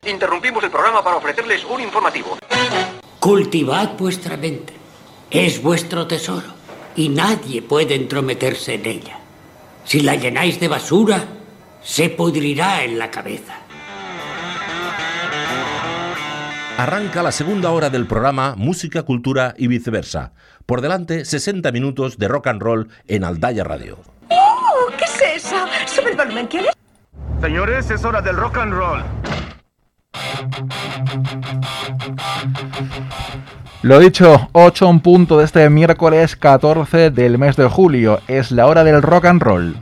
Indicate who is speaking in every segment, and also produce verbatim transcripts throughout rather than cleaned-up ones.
Speaker 1: Interrumpimos el programa para ofrecerles un informativo.
Speaker 2: Cultivad vuestra mente. Es vuestro tesoro y nadie puede entrometerse en ella. Si la llenáis de basura, se pudrirá en la cabeza.
Speaker 3: Arranca la segunda hora del programa Música, Cultura y Viceversa. Por delante, sesenta minutos de rock and roll en Aldaya Radio.
Speaker 4: ¡Oh! ¿Qué es eso? Sube el volumen, ¿quieres?
Speaker 5: Señores, es hora del rock and roll.
Speaker 6: Lo dicho, ocho en punto de este miércoles catorce del mes de julio. Es la hora del rock and roll.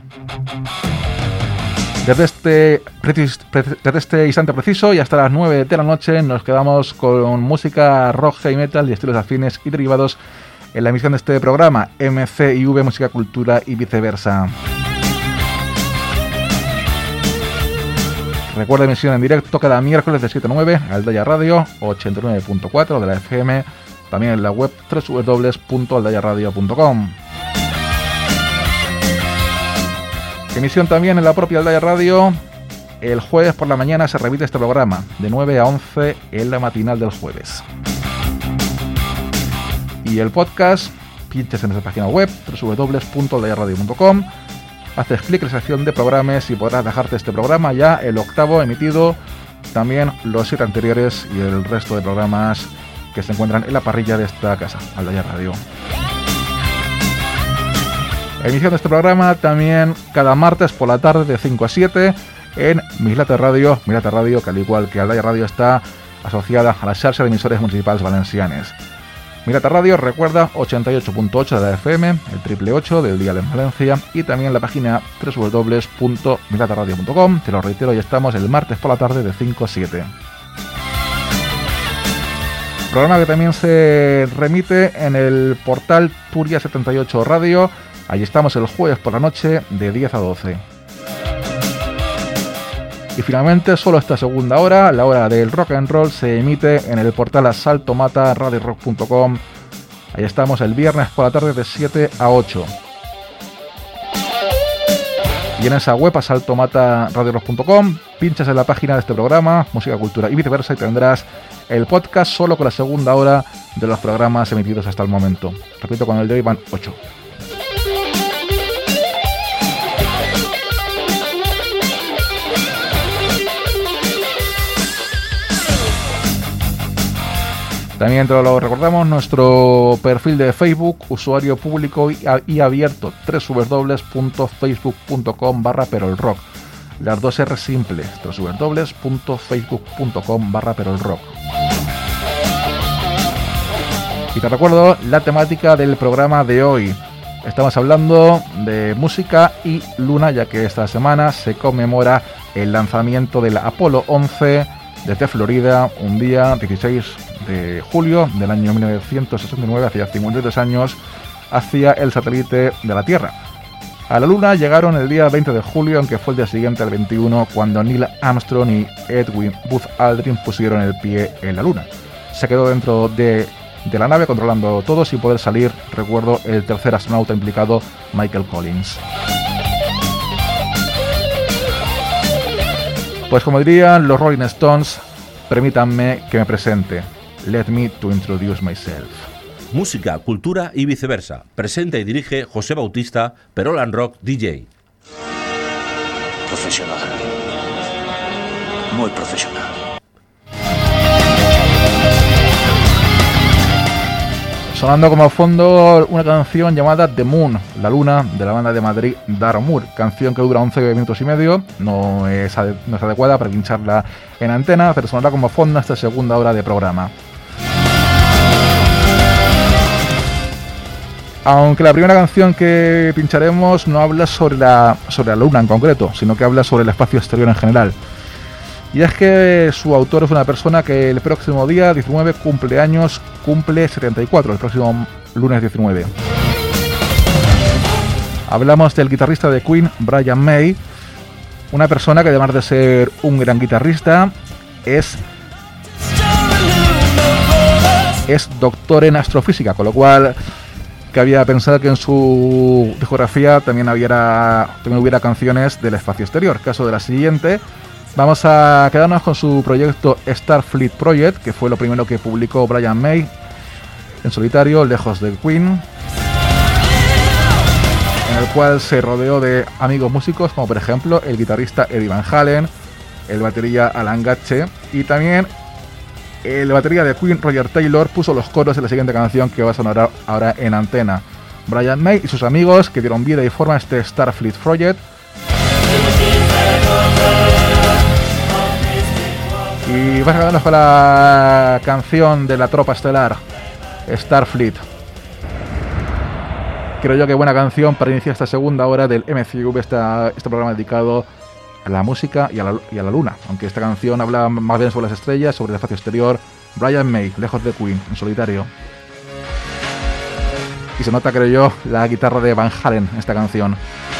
Speaker 6: Desde este, desde este instante preciso y hasta las nueve de la noche nos quedamos con música rock, heavy metal y estilos afines y derivados en la emisión de este programa M C I V, Música, Cultura y Viceversa. Recuerda emisión en directo cada miércoles de siete a nueve, Aldaya Radio ochenta y nueve punto cuatro de la F M, también en la web doble u doble u doble u punto aldaya radio punto com. Emisión también en la propia Aldaya Radio. El jueves por la mañana se repite este programa, de nueve a once en la matinal del jueves. Y el podcast, pinches en nuestra página web, doble u doble u doble u punto aldaya radio punto com. Haces clic en la sección de programas y podrás dejarte este programa, ya el octavo emitido, también los siete anteriores y el resto de programas que se encuentran en la parrilla de esta casa, Aldaya Radio. Emisión de este programa también cada martes por la tarde de cinco a siete en Mislata Radio, Mislata Radio que al igual que Aldaya Radio está asociada a la xarxa de emisores municipales valencianes. Mislata Radio, recuerda, ochenta y ocho punto ocho de la F M, el triple ocho del dial en Valencia y también la página doble u doble u doble u punto mislata radio punto com. Te lo reitero, ya estamos el martes por la tarde de cinco a siete. Programa que también se remite en el portal Turia setenta y ocho Radio. Allí estamos el jueves por la noche de diez a doce. Y finalmente, solo esta segunda hora, la hora del rock and roll, se emite en el portal asalto mata radio rock punto com. Ahí estamos el viernes por la tarde de siete a ocho. Y en esa web, asalto mata radio rock punto com, pinchas en la página de este programa, Música, Cultura y Viceversa, y tendrás el podcast solo con la segunda hora de los programas emitidos hasta el momento. Repito, con el de hoy van ocho. También te lo recordamos, nuestro perfil de Facebook, usuario público y abierto, doble u doble u doble u punto facebook punto com barra perolrock. Las dos R simples, doble u doble u doble u punto facebook punto com barra perolrock. Y te recuerdo la temática del programa de hoy. Estamos hablando de música y luna, ya que esta semana se conmemora el lanzamiento del Apolo once desde Florida, un día dieciséis de julio del año mil novecientos sesenta y nueve, hacia cincuenta y tres años, hacia el satélite de la Tierra. A la Luna llegaron el día veinte de julio, aunque fue el día siguiente, el veintiuno, cuando Neil Armstrong y Edwin Buzz Aldrin pusieron el pie en la Luna. Se quedó dentro de, de la nave controlando todo sin poder salir, recuerdo, el tercer astronauta implicado, Michael Collins. Pues como dirían los Rolling Stones, permítanme que me presente. Let me to introduce myself.
Speaker 3: Música, cultura y viceversa. Presenta y dirige José Bautista, Perol and Rock D J.
Speaker 7: Profesional. Muy profesional.
Speaker 6: Sonando como fondo una canción llamada The Moon, la luna, de la banda de Madrid Dara Moore, canción que dura once minutos y medio, no es, ade- no es adecuada para pincharla en antena, pero sonará como fondo esta segunda hora de programa. Aunque la primera canción que pincharemos no habla sobre la, sobre la luna en concreto, sino que habla sobre el espacio exterior en general. Y es que su autor es una persona que el próximo día diecinueve cumpleaños, cumple setenta y cuatro, el próximo lunes diecinueve. Hablamos del guitarrista de Queen, Brian May, una persona que además de ser un gran guitarrista, es, es doctor en astrofísica, con lo cual cabía pensar que en su discografía también hubiera, también hubiera canciones del espacio exterior. Caso de la siguiente, Vamos a quedarnos con su proyecto Starfleet Project, que fue lo primero que publicó Brian May en solitario, lejos de Queen, en el cual se rodeó de amigos músicos como por ejemplo el guitarrista Eddie Van Halen, el batería Alan Gatche y también el batería de Queen Roger Taylor puso los coros en la siguiente canción que va a sonar ahora en antena. Brian May y sus amigos que dieron vida y forma este Starfleet Project. Y vamos a quedarnos con la canción de la tropa estelar, Starfleet. Creo yo que buena canción para iniciar esta segunda hora del M C V, esta, este programa dedicado a la música y a la, y a la luna. Aunque esta canción habla más bien sobre las estrellas, sobre el espacio exterior. Brian May, lejos de Queen, en solitario. Y se nota, creo yo, la guitarra de Van Halen en esta canción.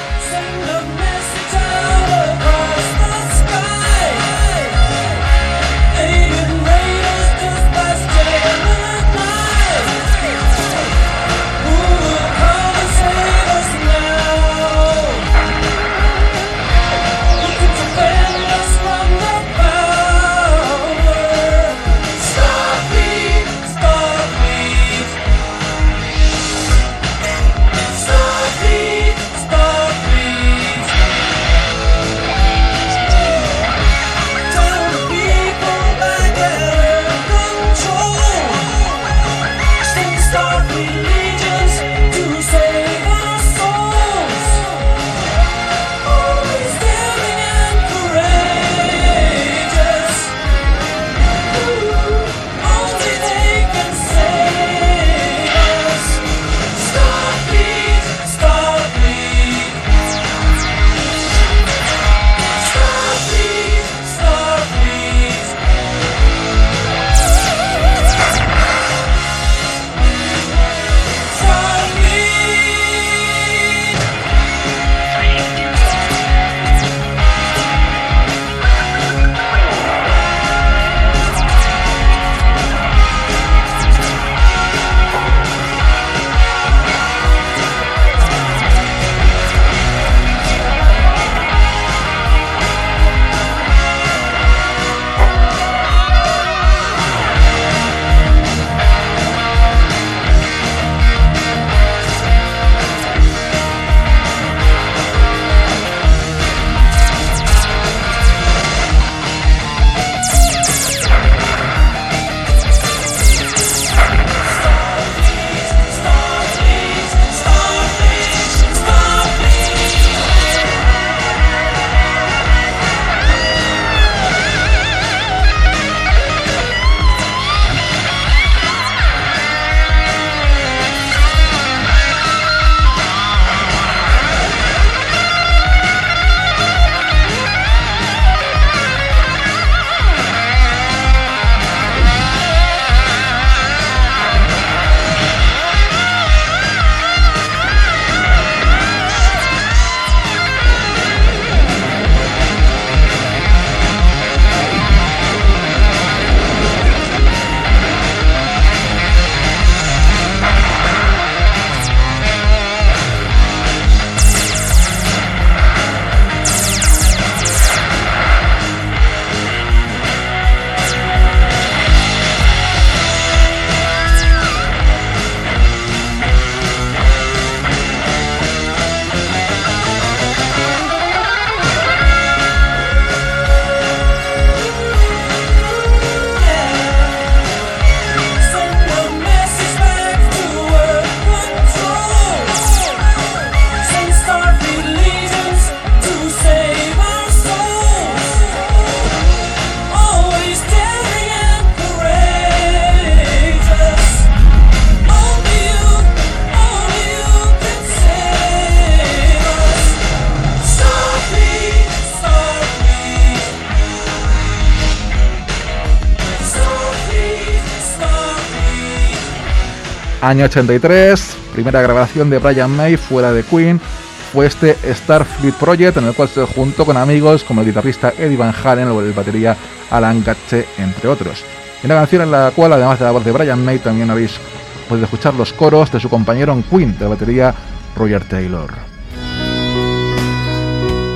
Speaker 6: Año ochenta y tres, primera grabación de Brian May fuera de Queen, fue este Starfleet Project, en el cual se juntó con amigos como el guitarrista Eddie Van Halen o el batería Alan Gatche, entre otros. Y una canción en la cual, además de la voz de Brian May, también habéis podido escuchar los coros de su compañero en Queen, de la batería Roger Taylor.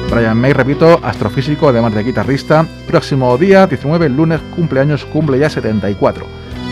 Speaker 6: Brian May, repito, astrofísico, además de guitarrista. Próximo día, diecinueve, lunes, cumpleaños, cumple ya setenta y cuatro.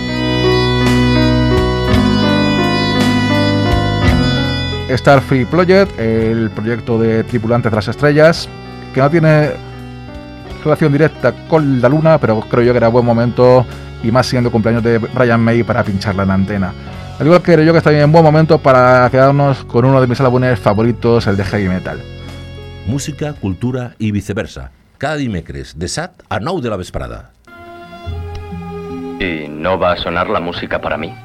Speaker 6: Starfleet Project, el proyecto de tripulantes de las estrellas, que no tiene relación directa con la Luna, pero creo yo que era buen momento, y más siendo cumpleaños de Brian May, para pincharla en la antena. Al igual que creo yo que está bien buen momento para quedarnos con uno de mis álbumes favoritos, el de heavy metal.
Speaker 3: Música, cultura i viceversa. Cada dimecres, de set a nou de la vesprada.
Speaker 7: ¿Y no va a sonar la música para mí?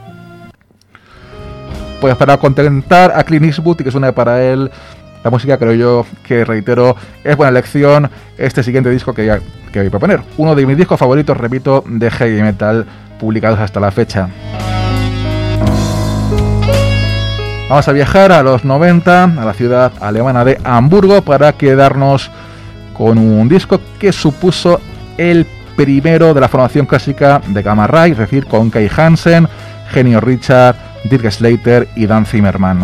Speaker 6: Pues para contentar a Clint Eastwood y que suene para él la música, creo yo que, reitero, es buena elección este siguiente disco que, ya, que voy a proponer. Uno de mis discos favoritos, repito, de heavy metal publicados hasta la fecha. Vamos a viajar a los noventa, a la ciudad alemana de Hamburgo, para quedarnos con un disco que supuso el primero de la formación clásica de Gamma Ray, es decir, con Kai Hansen, Genio Richard, Dirk Slater y Dan Zimmerman.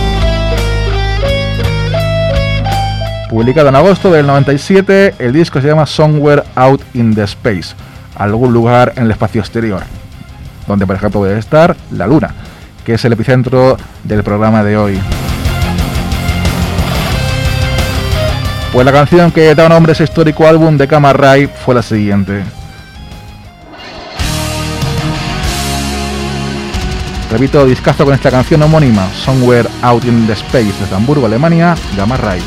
Speaker 6: Publicado en agosto del noventa y siete, el disco se llama Somewhere Out in the Space, algún lugar en el espacio exterior, donde por ejemplo puede estar la Luna, que es el epicentro del programa de hoy. Pues la canción que da nombre a ese histórico álbum de Gamma Ray fue la siguiente. Repito, discazo con esta canción homónima, Somewhere Out in the Space, desde Hamburgo, Alemania, Gamma Ray.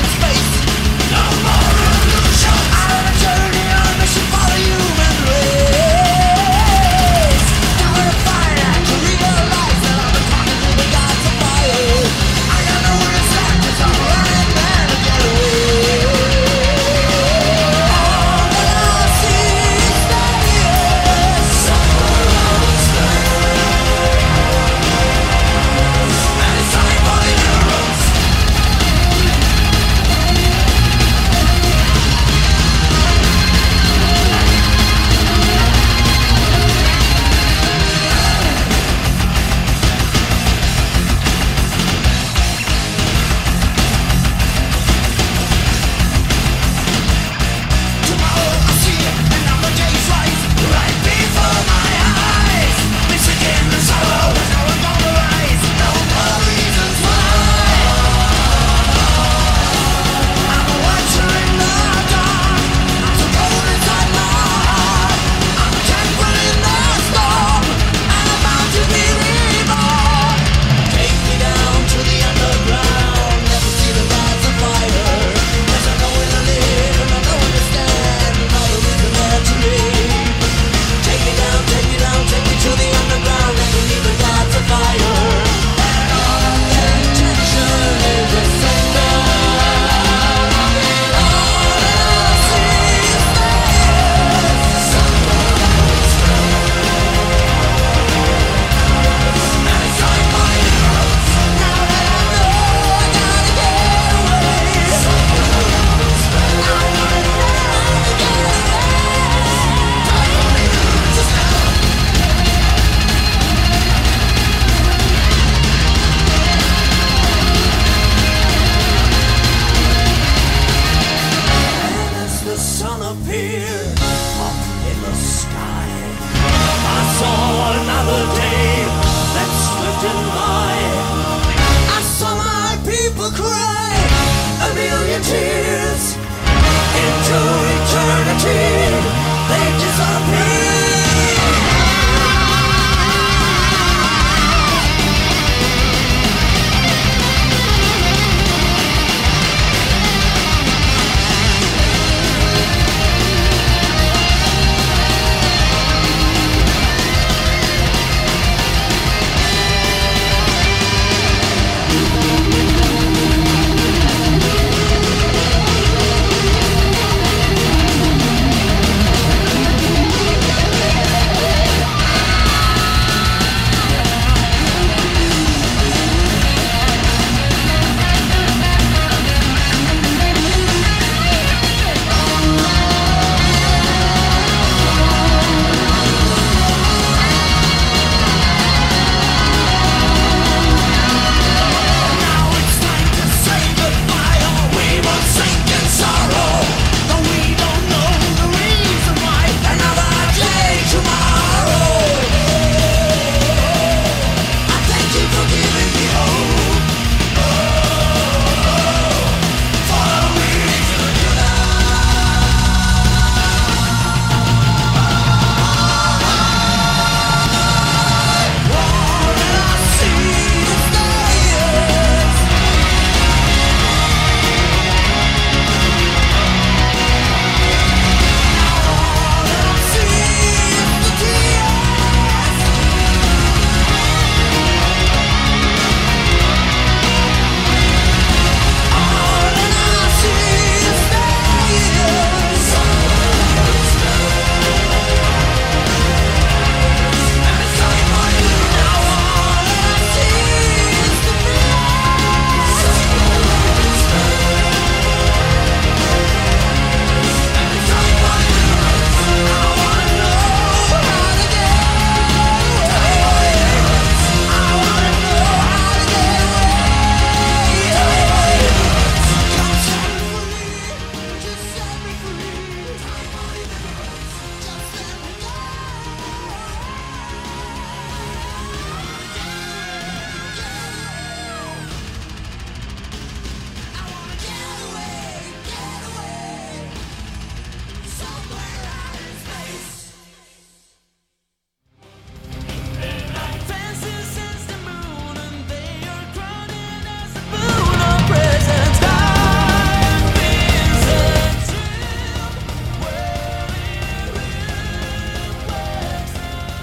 Speaker 8: Follow you and rain.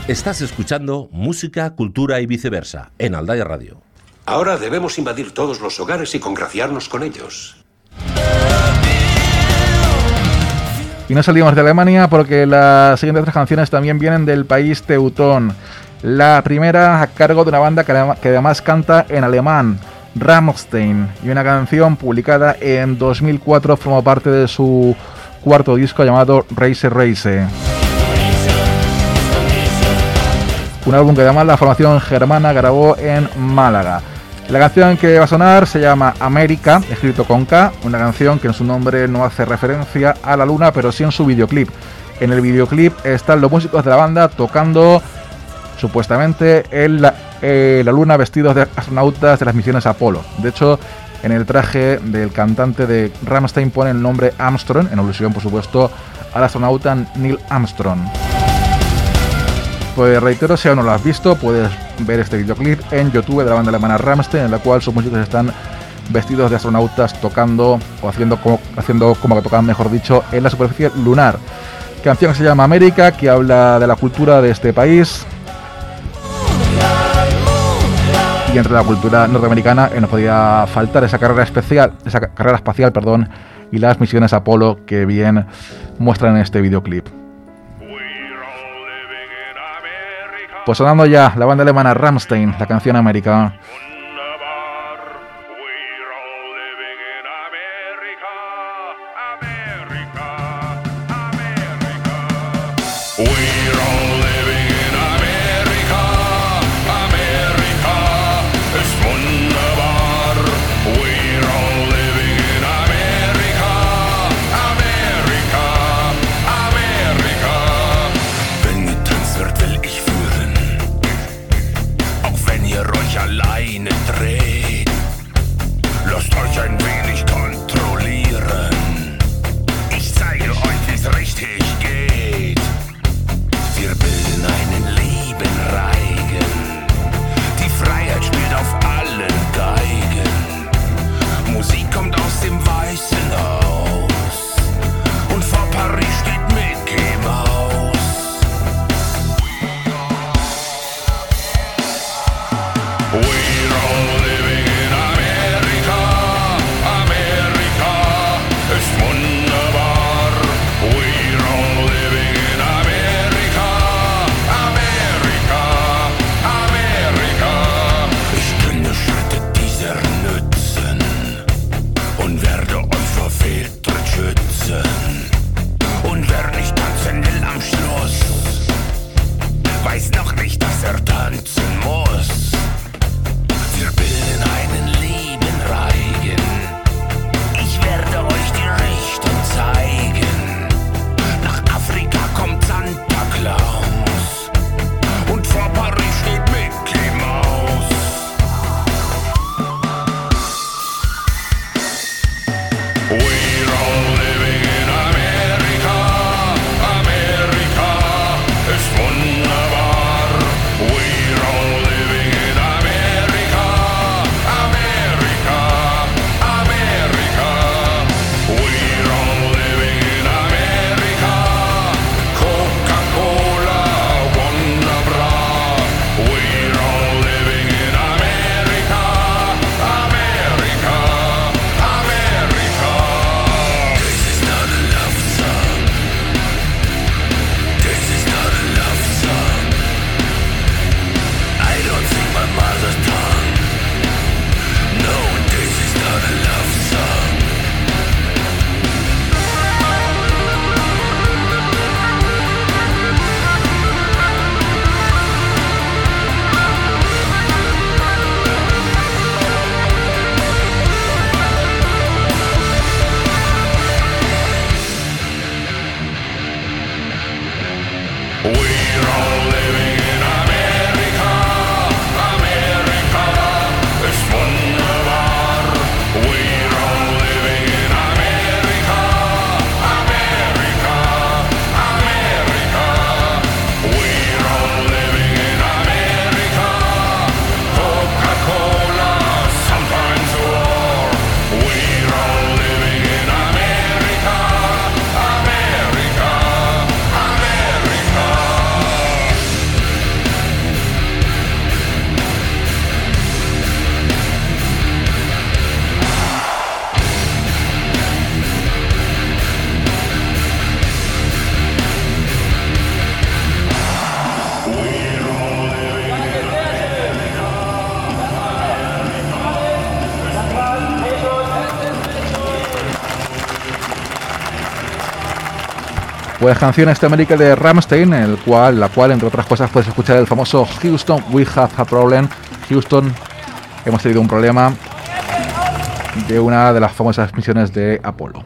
Speaker 3: Estás escuchando Música, Cultura y Viceversa en Aldaya Radio.
Speaker 8: Ahora debemos invadir todos los hogares y congraciarnos con ellos.
Speaker 6: Y no salimos de Alemania porque las siguientes tres canciones también vienen del país teutón. La primera a cargo de una banda que además canta en alemán, Rammstein, y una canción publicada en dos mil cuatro formó parte de su cuarto disco llamado Reise Reise. Un álbum que además la formación germana grabó en Málaga. La canción que va a sonar se llama América, escrito con K, una canción que en su nombre no hace referencia a la luna, pero sí en su videoclip. En el videoclip están los músicos de la banda tocando supuestamente en la, eh, la luna vestidos de astronautas de las misiones Apolo. De hecho, en el traje del cantante de Rammstein pone el nombre Armstrong, en alusión por supuesto al astronauta Neil Armstrong. Pues reitero, si aún no lo has visto, puedes ver este videoclip en YouTube de la banda alemana Rammstein, en la cual sus músicos están vestidos de astronautas tocando, o haciendo como, haciendo como que tocan, mejor dicho, en la superficie lunar. Canción que se llama América, que habla de la cultura de este país. Y entre la cultura norteamericana eh, no podía faltar esa carrera especial, esa carrera espacial, perdón, y las misiones Apolo que bien muestran en este videoclip. Pues sonando ya la banda alemana Rammstein, la canción América.
Speaker 9: Alleine
Speaker 6: Pues canción esta América de Rammstein, en el cual, la cual, entre otras cosas, puedes escuchar el famoso Houston, We Have a Problem. Houston, hemos tenido un problema, de una de las famosas misiones de Apolo.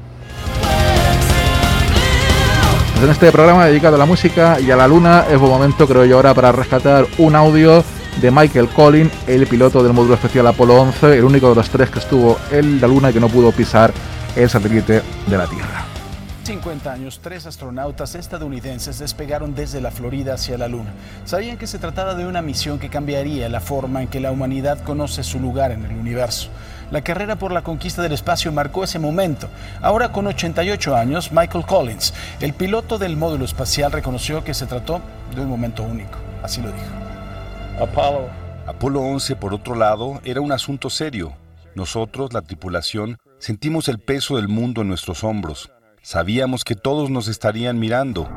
Speaker 6: Pues en este programa dedicado a la música y a la luna, es buen momento, creo yo, ahora para rescatar un audio de Michael Collins, el piloto del módulo especial Apolo once, el único de los tres que estuvo en la luna y que no pudo pisar el satélite de la Tierra.
Speaker 9: cincuenta años, tres astronautas estadounidenses despegaron desde la Florida hacia la Luna. Sabían que se trataba de una misión que cambiaría la forma en que la humanidad conoce su lugar en el universo. La carrera por la conquista del espacio marcó ese momento. Ahora, con ochenta y ocho años, Michael Collins, el piloto del módulo espacial, reconoció que se trató de un momento único. Así lo dijo.
Speaker 10: Apolo. Apolo once, por otro lado, era un asunto serio. Nosotros, la tripulación, sentimos el peso del mundo en nuestros hombros. Sabíamos que todos nos estarían mirando.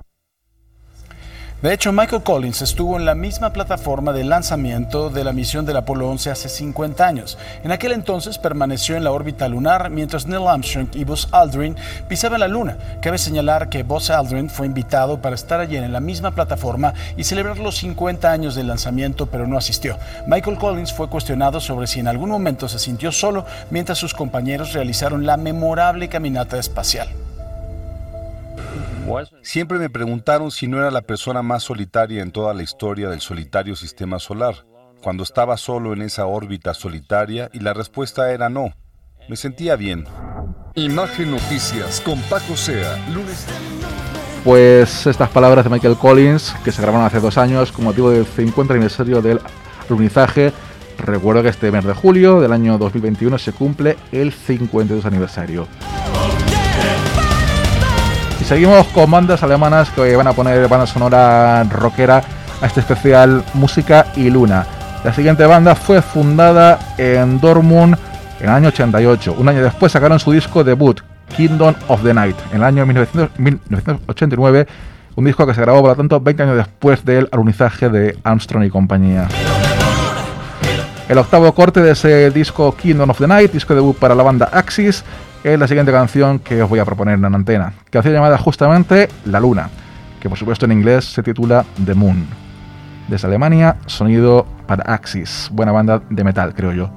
Speaker 9: De hecho, Michael Collins estuvo en la misma plataforma de lanzamiento de la misión del Apolo once hace cincuenta años. En aquel entonces permaneció en la órbita lunar mientras Neil Armstrong y Buzz Aldrin pisaban la Luna. Cabe señalar que Buzz Aldrin fue invitado para estar allí en la misma plataforma y celebrar los cincuenta años del lanzamiento, pero no asistió. Michael Collins fue cuestionado sobre si en algún momento se sintió solo mientras sus compañeros realizaron la memorable caminata espacial.
Speaker 10: Siempre me preguntaron si no era la persona más solitaria en toda la historia del solitario sistema solar, cuando estaba solo en esa órbita solitaria, y la respuesta era no. Me sentía bien.
Speaker 11: Imagen Noticias con Paco Sea, lunes.
Speaker 6: Pues estas palabras de Michael Collins, que se grabaron hace dos años con motivo del cincuenta aniversario del alunizaje. Recuerdo que este mes de julio del año dos mil veintiuno se cumple el cincuenta y dos aniversario. Y seguimos con bandas alemanas que van a poner banda sonora rockera a este especial Música y Luna. La siguiente banda fue fundada en Dortmund en el año ochenta y ocho. Un año después sacaron su disco debut, Kingdom of the Night, en el año mil novecientos ochenta y nueve, un disco que se grabó, por lo tanto, veinte años después del alunizaje de Armstrong y compañía. El octavo corte de ese disco, Kingdom of the Night, disco debut para la banda Axis, es la siguiente canción que os voy a proponer en antena. Canción llamada justamente La Luna, que por supuesto en inglés se titula The Moon. Desde Alemania, sonido para Axis, buena banda de metal, creo yo.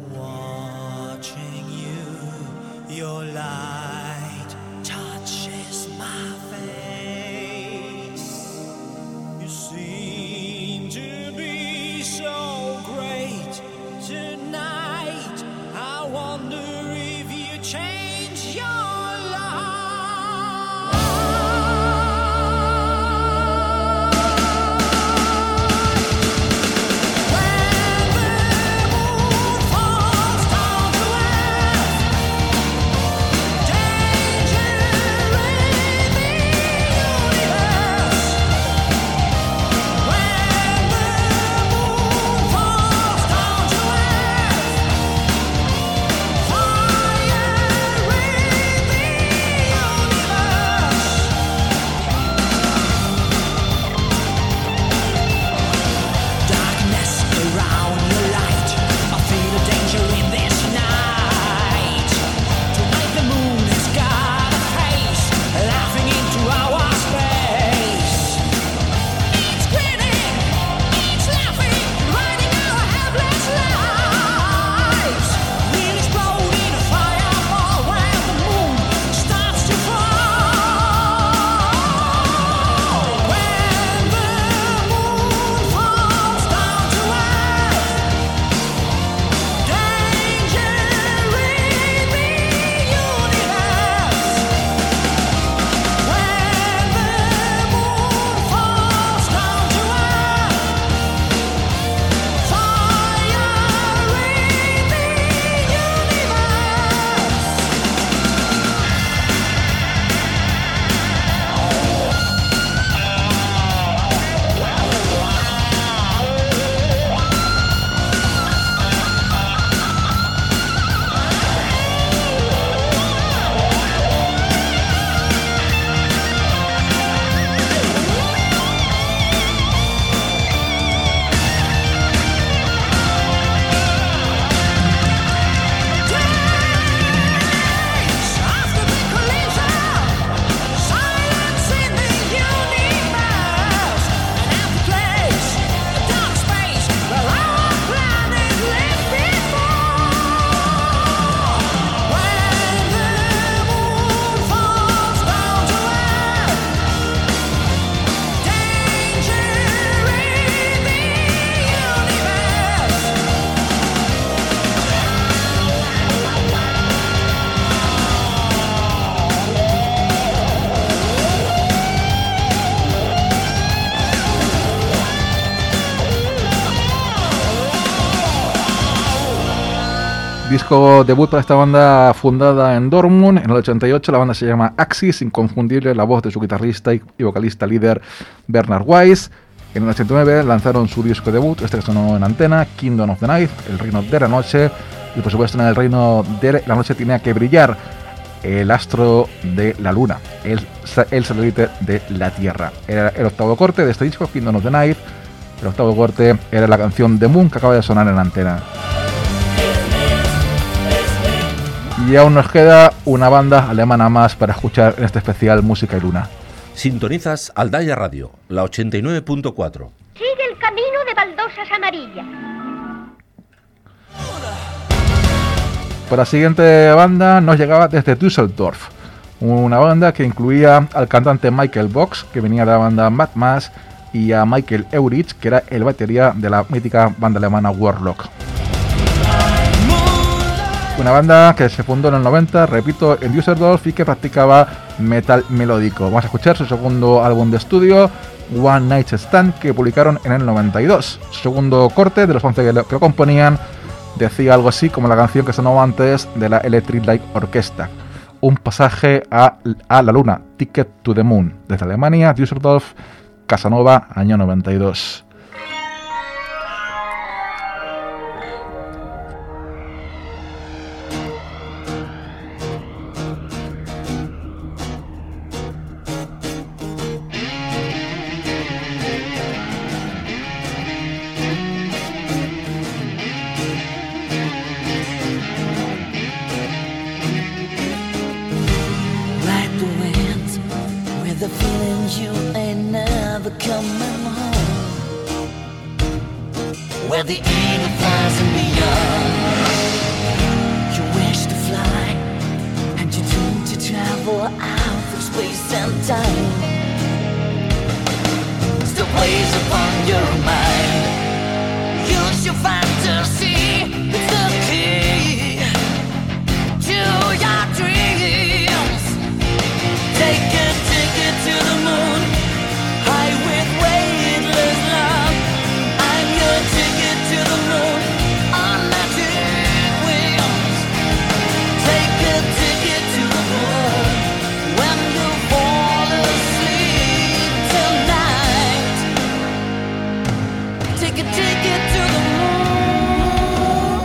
Speaker 12: Your light touches
Speaker 6: Disco debut para esta banda fundada en Dortmund en el ochenta y ocho. La banda se llama Axis, inconfundible la voz de su guitarrista y vocalista líder Bernard Weiss. En el ochenta y nueve lanzaron su disco debut, este que sonó en antena, Kingdom of the Night, el reino de la noche. Y por supuesto en el reino de la noche tenía que brillar el astro de la luna, el, el satélite de la Tierra. Era el octavo corte de este disco, Kingdom of the Night. El octavo corte era la canción The Moon que acaba de sonar en antena. Y aún nos queda una banda alemana más para escuchar en este especial Música y Luna.
Speaker 3: Sintonizas Aldaya Radio, la ochenta y nueve punto cuatro.
Speaker 12: Sigue el camino de baldosas amarillas.
Speaker 6: Por la siguiente banda nos llegaba desde Düsseldorf, una banda que incluía al cantante Michael Box, que venía de la banda Mad Max, y a Michael Eurich, que era el batería de la mítica banda alemana Warlock. Una banda que se fundó en el noventa, repito, en Düsseldorf y que practicaba metal melódico. Vamos a escuchar su segundo álbum de estudio, One Night Stand, que publicaron en el noventa y dos. Su segundo corte, de los once que lo, que lo componían, decía algo así como la canción que sonó antes de la Electric Light Orchestra. Un pasaje a, a la luna, Ticket to the Moon. Desde Alemania, Düsseldorf, Casanova, año noventa y dos.
Speaker 13: Take a ticket to the moon.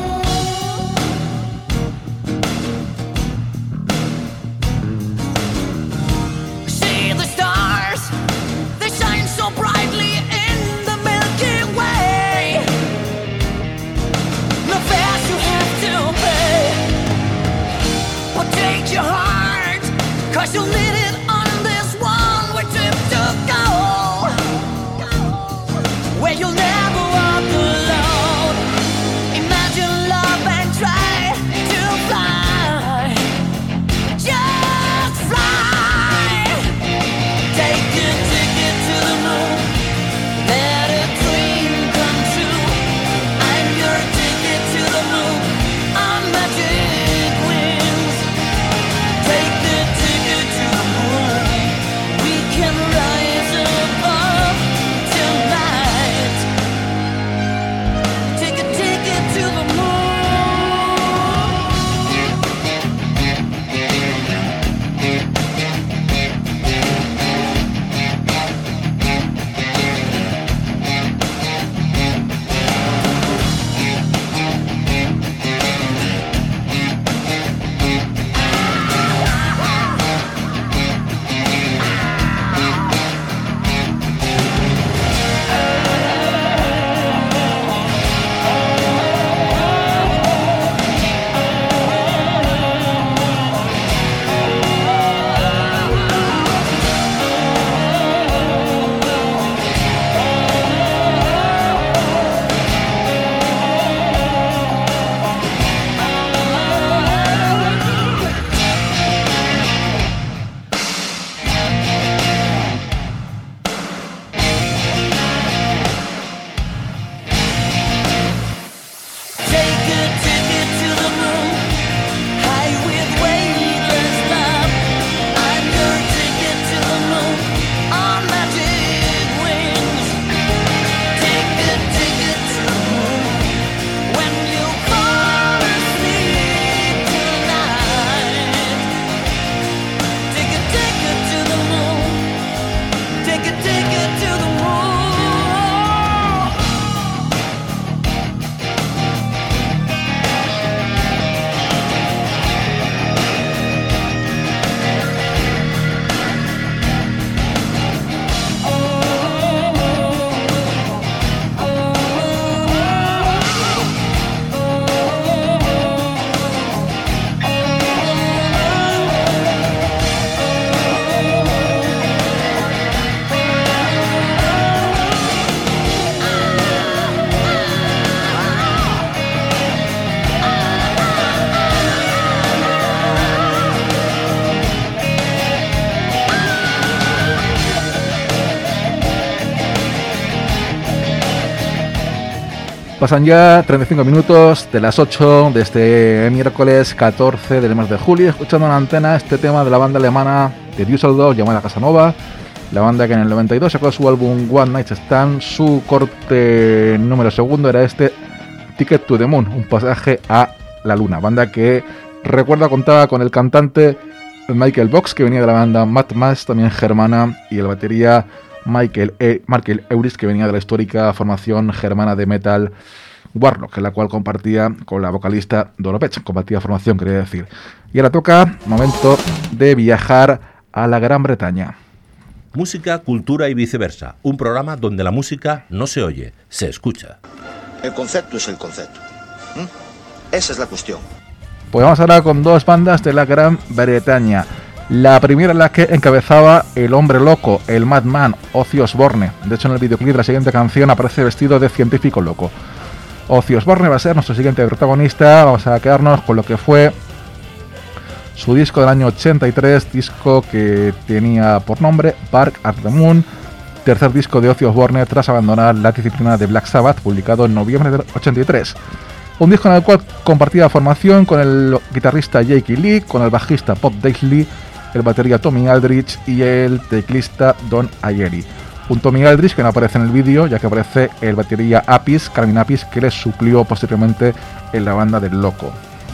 Speaker 6: Pasan ya treinta y cinco minutos de las ocho de este miércoles catorce del mes de julio, escuchando en la antena este tema de la banda alemana de Düsseldorf llamada Casanova, la banda que en el noventa y dos sacó su álbum One Night Stand. Su corte número segundo era este Ticket to the Moon, un pasaje a la luna, banda que recuerda contaba con el cantante Michael Box, que venía de la banda Mad Max, también germana, y el batería Michael, e- Michael Euris, que venía de la histórica formación germana de metal Warlock, en la cual compartía con la vocalista Doropech, compartía formación, quería decir. Y ahora toca momento de viajar a la Gran Bretaña.
Speaker 3: Música, cultura y viceversa, un programa donde la música no se oye, se escucha.
Speaker 13: El concepto es el concepto. ¿Mm? Esa es la cuestión.
Speaker 6: Pues vamos ahora con dos bandas de la Gran Bretaña. La primera en la que encabezaba el hombre loco, el Madman, Ozzy Osbourne. De hecho, en el videoclip de la siguiente canción aparece vestido de científico loco. Ozzy Osbourne va a ser nuestro siguiente protagonista. Vamos a quedarnos con lo que fue su disco del año ochenta y tres, disco que tenía por nombre Bark at the Moon, tercer disco de Ozzy Osbourne tras abandonar la disciplina de Black Sabbath, publicado en noviembre del ochenta y tres. Un disco en el cual compartía formación con el guitarrista Jake Lee, con el bajista Bob Daisley, el batería Tommy Aldridge y el teclista Don Ayery. Un Tommy Aldridge que no aparece en el vídeo, ya que aparece el batería Apis, Carmine Apis, que le suplió posteriormente en la banda del Loco.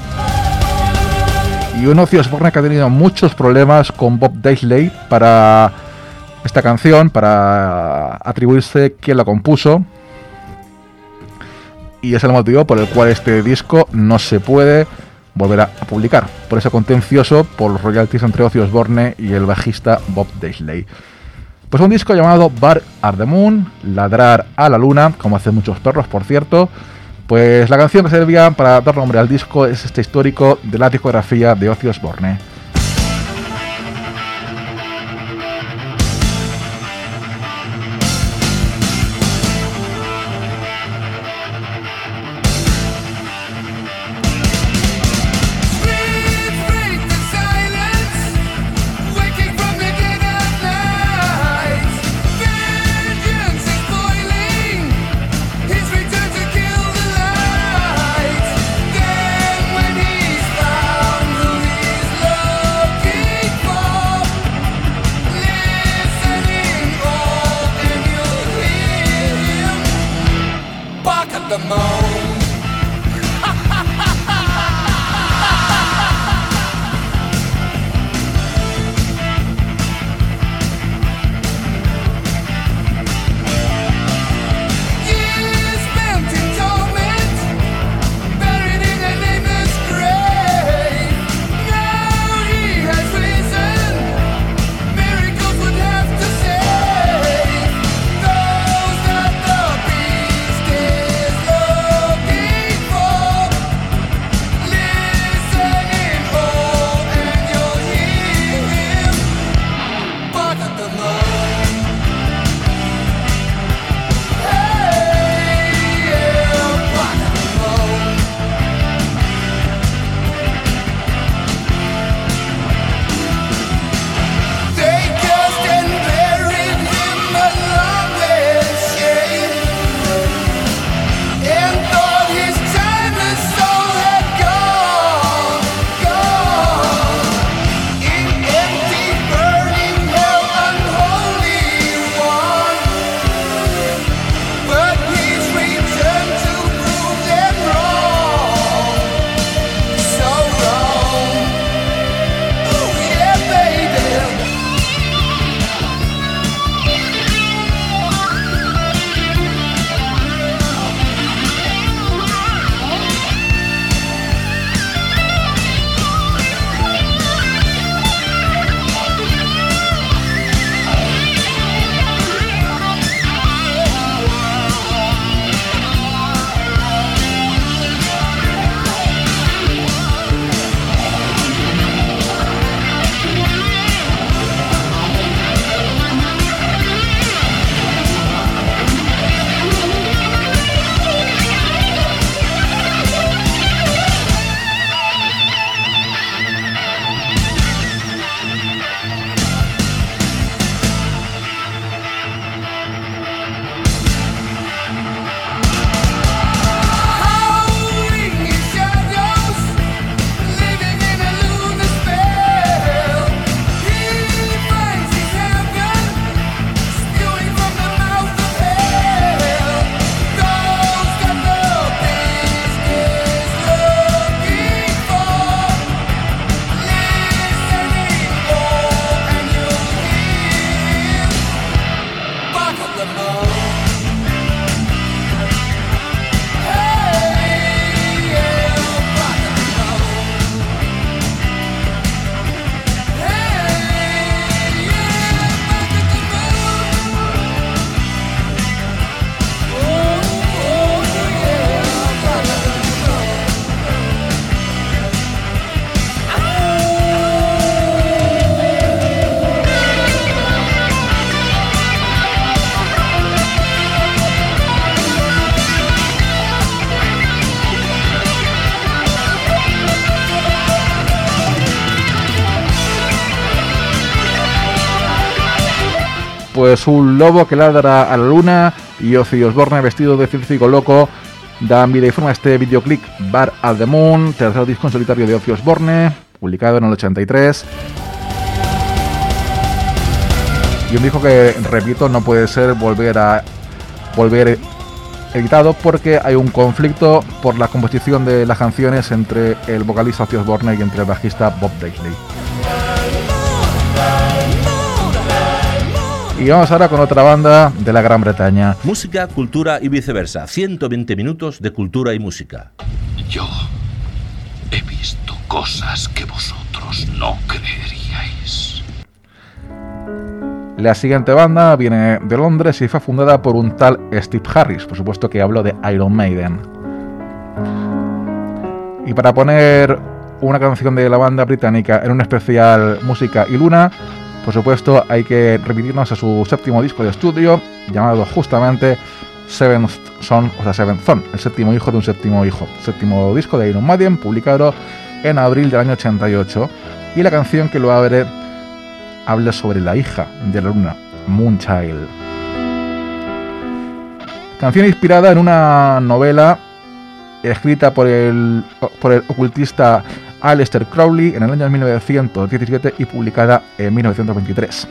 Speaker 6: Y un Ozzy Osbourne que ha tenido muchos problemas con Bob Daisley para esta canción, para atribuirse quién la compuso. Y es el motivo por el cual este disco no se puede volver a publicar, por ese contencioso por los royalties entre Ozzy Osbourne y el bajista Bob Daisley. Pues un disco llamado Bark at the Moon, ladrar a la luna, como hacen muchos perros, por cierto. Pues la canción que servía para dar nombre al disco es este histórico de la discografía de Ozzy Osbourne.
Speaker 14: Love
Speaker 6: Pues un lobo que ladra a la luna y Ozzy Osbourne vestido de científico loco dan vida y forma a este videoclip Bar at the Moon, tercer disco en solitario de Ozzy Osbourne, publicado en el ochenta y tres. Y un disco que, repito, no puede ser volver a volver editado porque hay un conflicto por la composición de las canciones entre el vocalista Ozzy Osbourne y entre el bajista Bob Daisley. Y vamos ahora con otra banda de la Gran Bretaña.
Speaker 3: Música, cultura y viceversa. ciento veinte minutos de cultura y música.
Speaker 14: Yo he visto cosas que vosotros no creeríais.
Speaker 6: La siguiente banda viene de Londres y fue fundada por un tal Steve Harris, por supuesto que hablo de Iron Maiden. Y para poner una canción de la banda británica en un especial Música y Luna, por supuesto hay que remitirnos a su séptimo disco de estudio, llamado justamente Seventh Son, o sea Seventh Son, el séptimo hijo de un séptimo hijo. Séptimo disco de Iron Maiden, publicado en abril del año ochenta y ocho, y la canción que lo abre habla sobre la hija de la luna, Moonchild. Canción inspirada en una novela escrita por el, por el ocultista Aleister Crowley en el año mil novecientos diecisiete y publicada en mil novecientos veintitrés.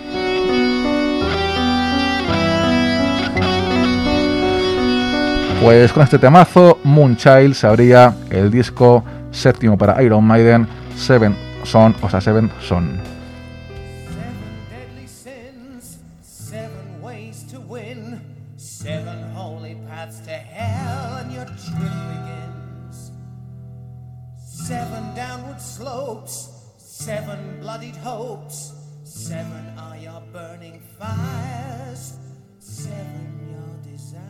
Speaker 6: Pues con este temazo, Moonchild se abría el disco séptimo para Iron Maiden, Seven Son, o sea, Seven Son.
Speaker 15: Seven downward slopes, seven bloodied hopes, seven are your burning fires, seven your desires.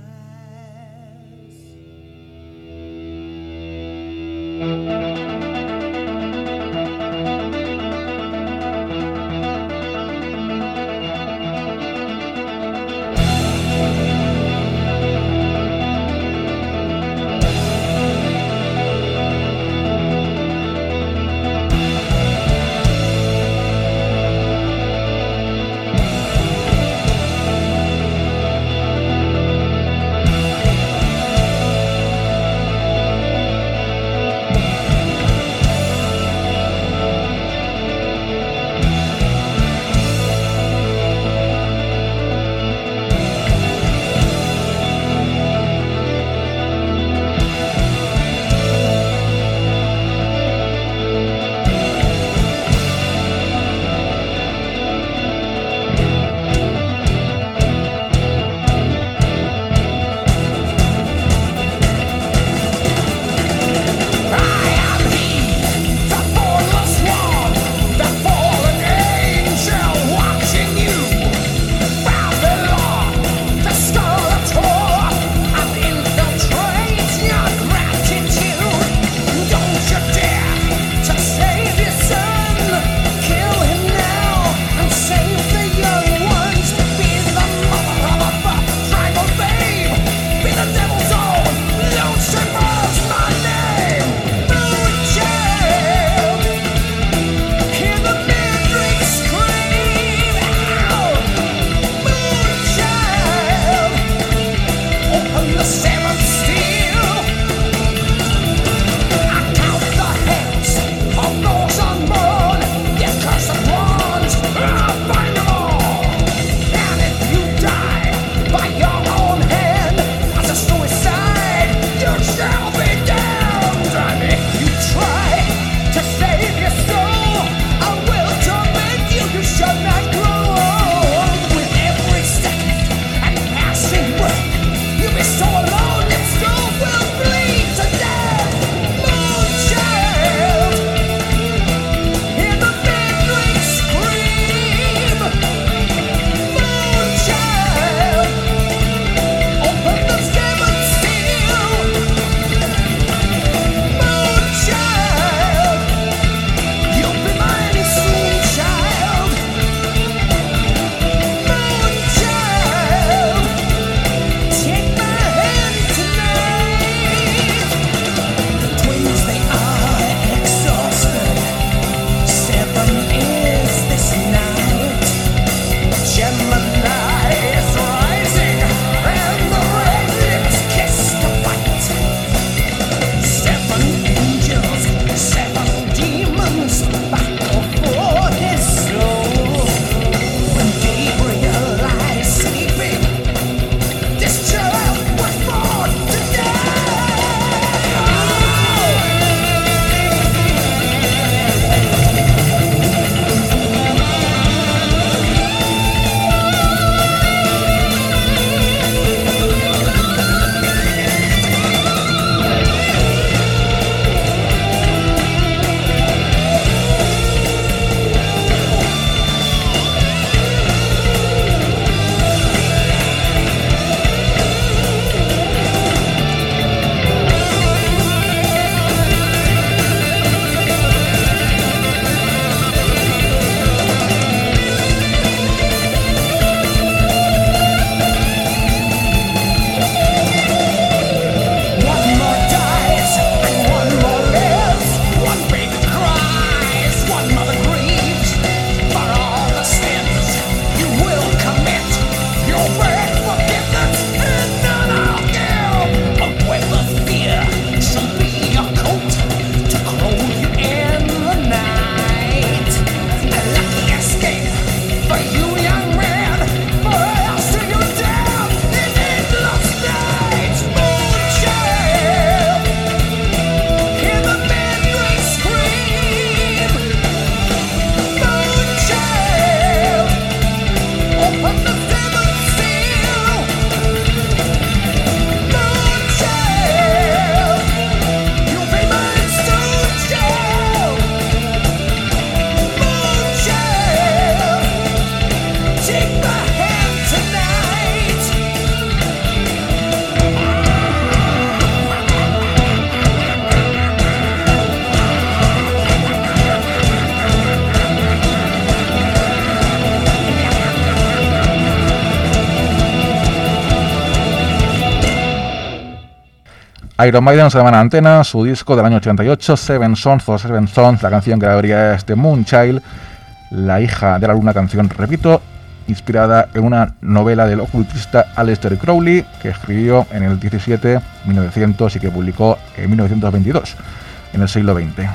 Speaker 6: Iron Maiden se llama Antena, su disco del año ochenta y ocho, Seven Sons o Seven Sons, la canción que abría es The Moonchild, la hija de la luna, canción, repito, inspirada en una novela del ocultista Aleister Crowley, que escribió en el diecisiete, mil novecientos, y que publicó en mil novecientos veintidós, en el siglo veinte.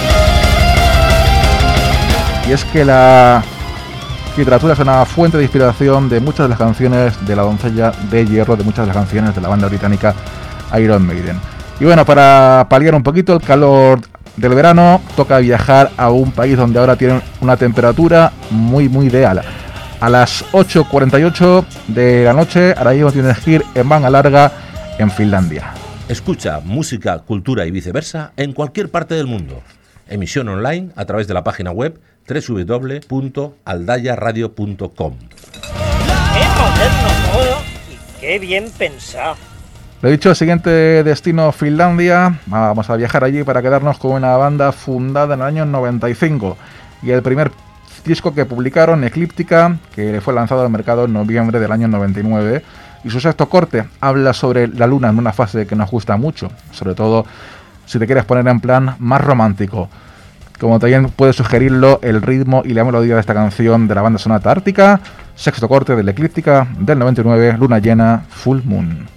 Speaker 6: Y es que la literatura es una fuente de inspiración de muchas de las canciones de La doncella de hierro, de muchas de las canciones de la banda británica Iron Maiden. Y bueno, para paliar un poquito el calor del verano, toca viajar a un país donde ahora tienen una temperatura muy muy ideal. A las ocho cuarenta y ocho de la noche, ahora mismo tienes que ir en manga larga en Finlandia.
Speaker 3: Escucha música, cultura y viceversa en cualquier parte del mundo. Emisión online a través de la página web doble u doble u doble u punto aldaya radio punto com.
Speaker 16: ¡Qué moderno todo! Y qué bien pensado.
Speaker 6: Lo dicho, el siguiente destino, Finlandia. Vamos a viajar allí para quedarnos con una banda fundada en el año noventa y cinco. Y el primer disco que publicaron, Eclíptica, que fue lanzado al mercado en noviembre del año noventa y nueve. Y su sexto corte habla sobre la luna en una fase que nos gusta mucho, sobre todo si te quieres poner en plan más romántico. Como también puede sugerirlo el ritmo y la melodía de esta canción de la banda Sonata Ártica, sexto corte de la Eclíptica del noventa y nueve, luna llena, Full Moon.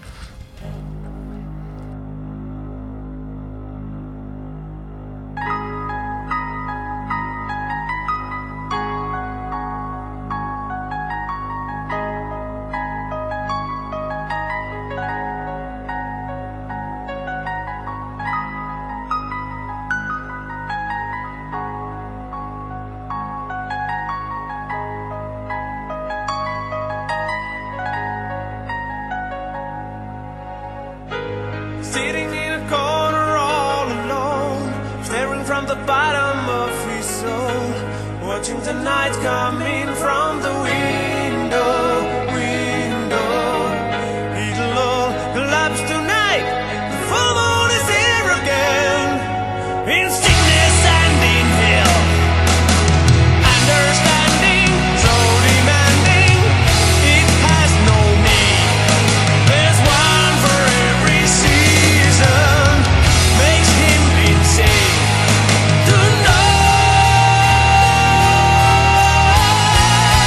Speaker 15: To know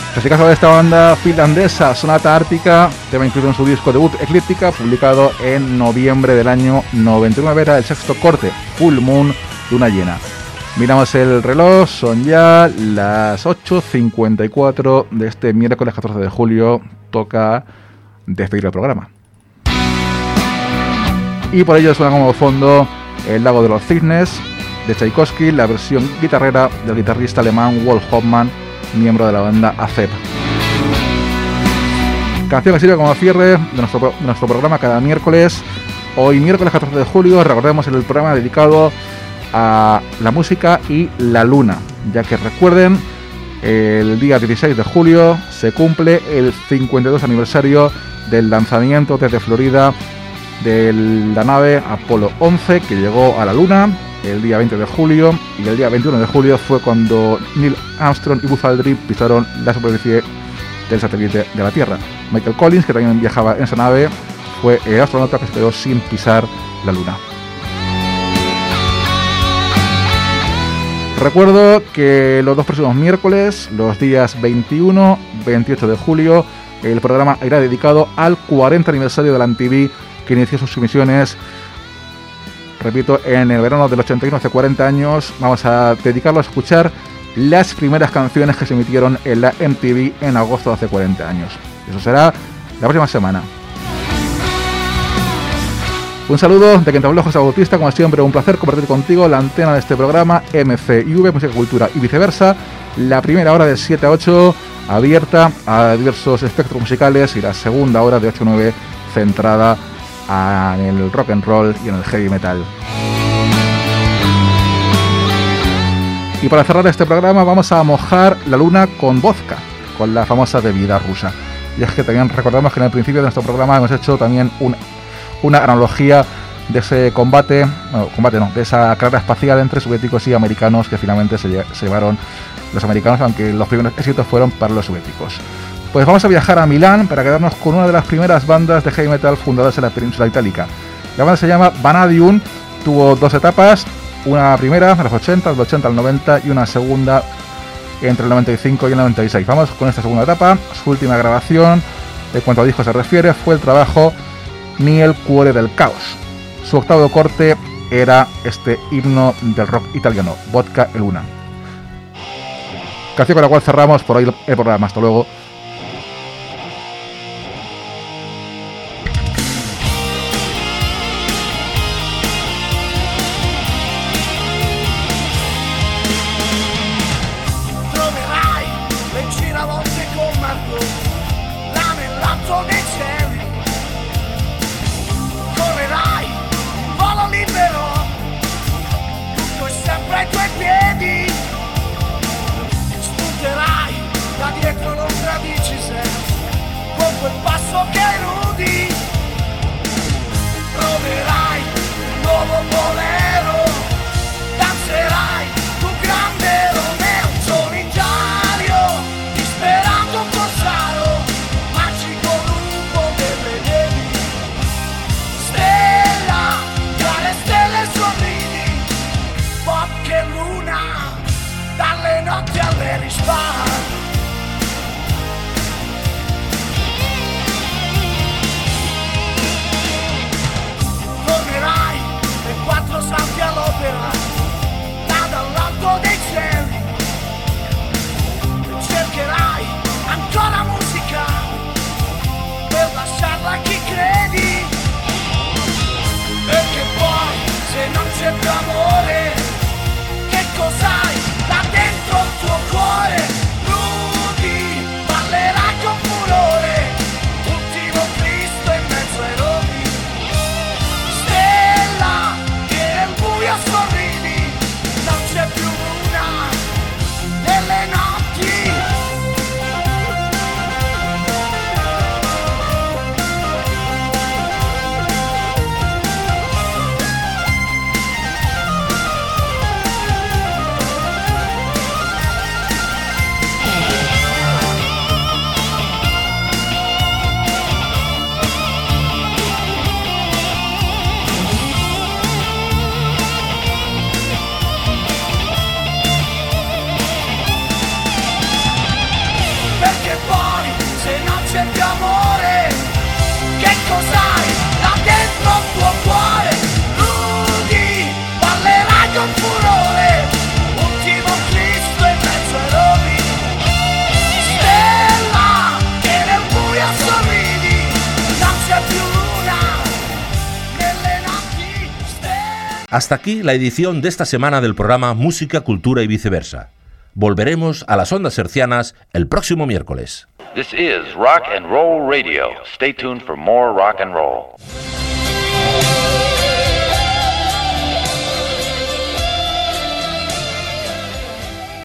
Speaker 6: En este caso de esta banda finlandesa, Sonata Ártica, tema incluido en su disco debut Eclíptica, publicado en noviembre del año noventa y nueve, era el sexto corte, Full Moon, luna llena. Miramos el reloj, son ya las ocho cincuenta y cuatro de este miércoles catorce de julio, toca despedir el programa. Y por ello suena como fondo El lago de los cisnes, de Tchaikovsky, la versión guitarrera del guitarrista alemán Wolf Hoffmann, miembro de la banda A C E P. Canción que sirve como cierre de nuestro, de nuestro programa cada miércoles. Hoy miércoles catorce de julio, recordemos el programa dedicado a la música y la luna, ya que recuerden, el día dieciséis de julio se cumple el cincuenta y dos aniversario del lanzamiento desde Florida de la nave Apolo once, que llegó a la luna el día veinte de julio, y el día veintiuno de julio fue cuando Neil Armstrong y Buzz Aldrin pisaron la superficie del satélite de la Tierra. Michael Collins, que también viajaba en esa nave, fue el astronauta que se quedó sin pisar la luna. Recuerdo que los dos próximos miércoles, los días veintiuno y veintiocho de julio, el programa irá dedicado al cuarenta aniversario de la M T V, que inició sus emisiones, repito, en el verano del ochenta y uno, hace cuarenta años. Vamos a dedicarlo a escuchar las primeras canciones que se emitieron en la M T V en agosto de hace cuarenta años. Eso será la próxima semana. Un saludo de quien te habló, José Bautista. Como siempre, un placer compartir contigo la antena de este programa M C I V, Música, Cultura y Viceversa. La primera hora de siete a ocho abierta a diversos espectros musicales, y la segunda hora de ocho a nueve centrada en el rock and roll y en el heavy metal. Y para cerrar este programa vamos a mojar la luna con vodka, con la famosa bebida rusa. Y es que también recordamos que en el principio de nuestro programa hemos hecho también un, una analogía de ese combate, bueno, combate no, de esa carrera espacial entre soviéticos y americanos, que finalmente se, se llevaron los americanos, aunque los primeros éxitos fueron para los soviéticos. Pues vamos a viajar a Milán para quedarnos con una de las primeras bandas de heavy metal fundadas en la península itálica. La banda se llama Vanadium, tuvo dos etapas, una primera de los ochenta, del ochenta al noventa, y una segunda entre el noventa y cinco y el noventa y seis. Vamos con esta segunda etapa. Su última grabación, en cuanto a disco se refiere, fue el trabajo Ni el cuore del caos. Su octavo corte era este himno del rock italiano, Vodka e Luna. Canción con la cual cerramos por hoy el programa. Hasta luego.
Speaker 15: C'è più amore, che cos'hai là dentro il tuo cuore?
Speaker 3: Hasta aquí la edición de esta semana del programa Música, Cultura y Viceversa. Volveremos a las ondas hercianas el próximo miércoles.
Speaker 17: This is Rock and Roll Radio. Stay tuned for more rock and roll.